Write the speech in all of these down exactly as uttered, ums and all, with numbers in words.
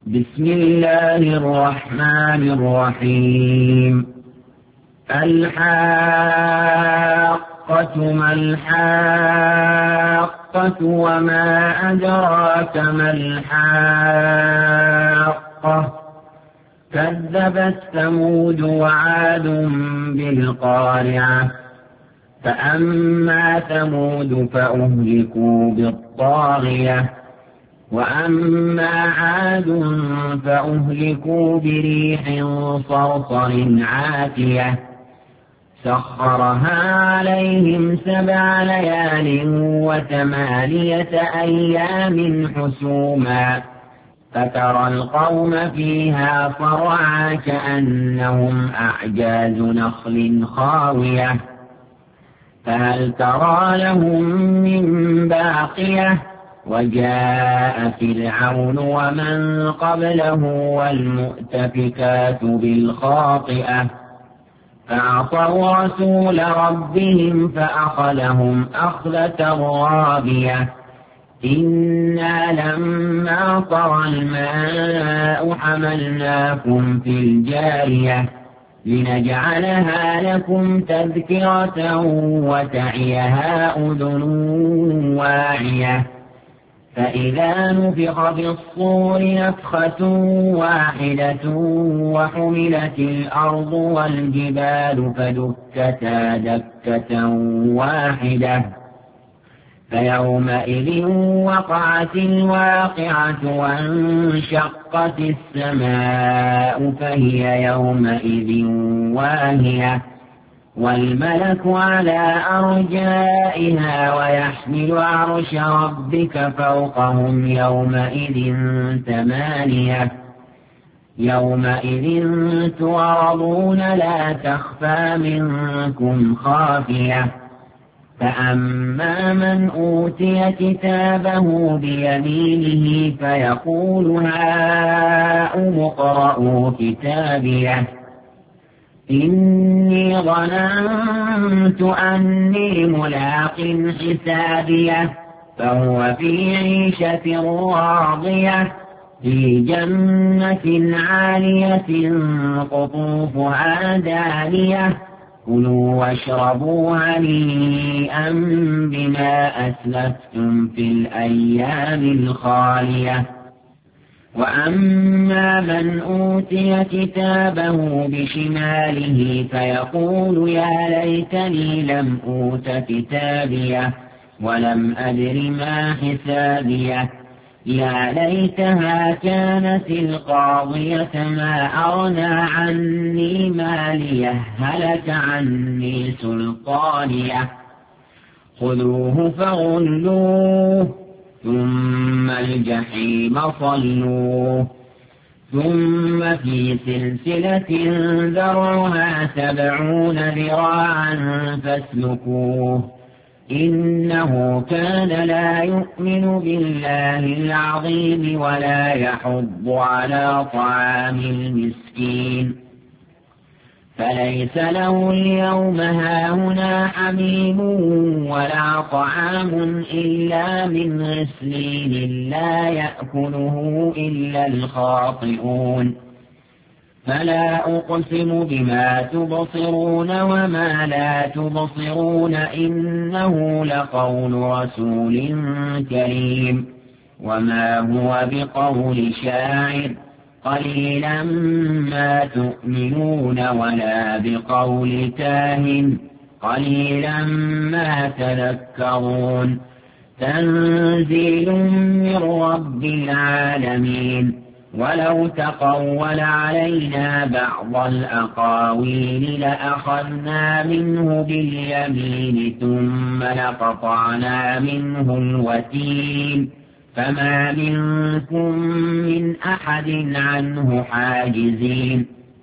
بسم الله الرحمن الرحيم الحاقة ما الحاقة وما أدراك ما الحاقة كذبت ثمود وعاد بالقارعة فأما ثمود فأهلكوا بالطاغية وأما عاد فأهلكوا بريح صرصر عاتية سخرها عليهم سبع ليال وثمانية أيام حسوما فترى القوم فيها صرعا كأنهم أعجاز نخل خاوية فهل ترى لهم من باقية وجاء فرعون ومن قبله والمؤتفكات بالخاطئة فعصوا رسول ربهم فأخذهم أخذة رابية إنا لما طغى الماء حملناكم في الجارية لنجعلها لكم تذكرة وتعيها أذن واعية فإذا نفخ في الصور نفخة واحدة وحملت الأرض والجبال فدكتا دكة واحدة فيومئذ وقعت الواقعة وانشقت السماء فهي يومئذ واهية والملك على أرجائها ويحمل عرش ربك فوقهم يومئذ ثمانية يومئذ تعرضون لا تخفى منكم خافية فأما من أوتي كتابه بيمينه فيقول هاؤم اقرءوا كتابيه إني ظننت أني ملاق حسابيه فهو في عيشة راضية في جنة عالية قطوفها دانية كلوا واشربوا هنيئا بما أسلفتم في الأيام الخالية وأما من أوتي كتابه بشماله فيقول يا ليتني لم أوت كتابيه ولم أدر ما حسابيه يا ليتها كانت القاضية ما أغنى عني ماليه هلك عني سلطانيه خذوه فغلوه ثم الجحيم صلوه ثم في سلسلة ذرعها سبعون ذراعا فاسلكوه إنه كان لا يؤمن بالله العظيم ولا يحض على طعام المسكين فليس له اليوم هاهنا حميم ولا طعام إلا من غسلين لا يأكله إلا الخاطئون فلا أقسم بما تبصرون وما لا تبصرون إنه لقول رسول كريم وما هو بقول شاعر قليلا ما تؤمنون ولا بقول كاهن قليلا ما تذكرون تنزيل من رب العالمين ولو تقول علينا بعض الأقاويل لأخذنا منه باليمين ثم لقطعنا منه الوتين فما منكم من أحد عنه حاجزين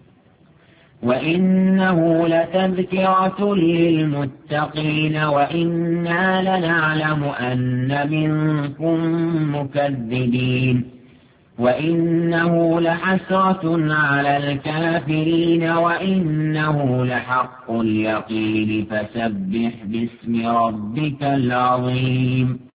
وإنه لتذكرة للمتقين وإنا لنعلم أن منكم مكذبين وإنه لحسرة على الكافرين وإنه لحق اليقين فسبح باسم ربك العظيم.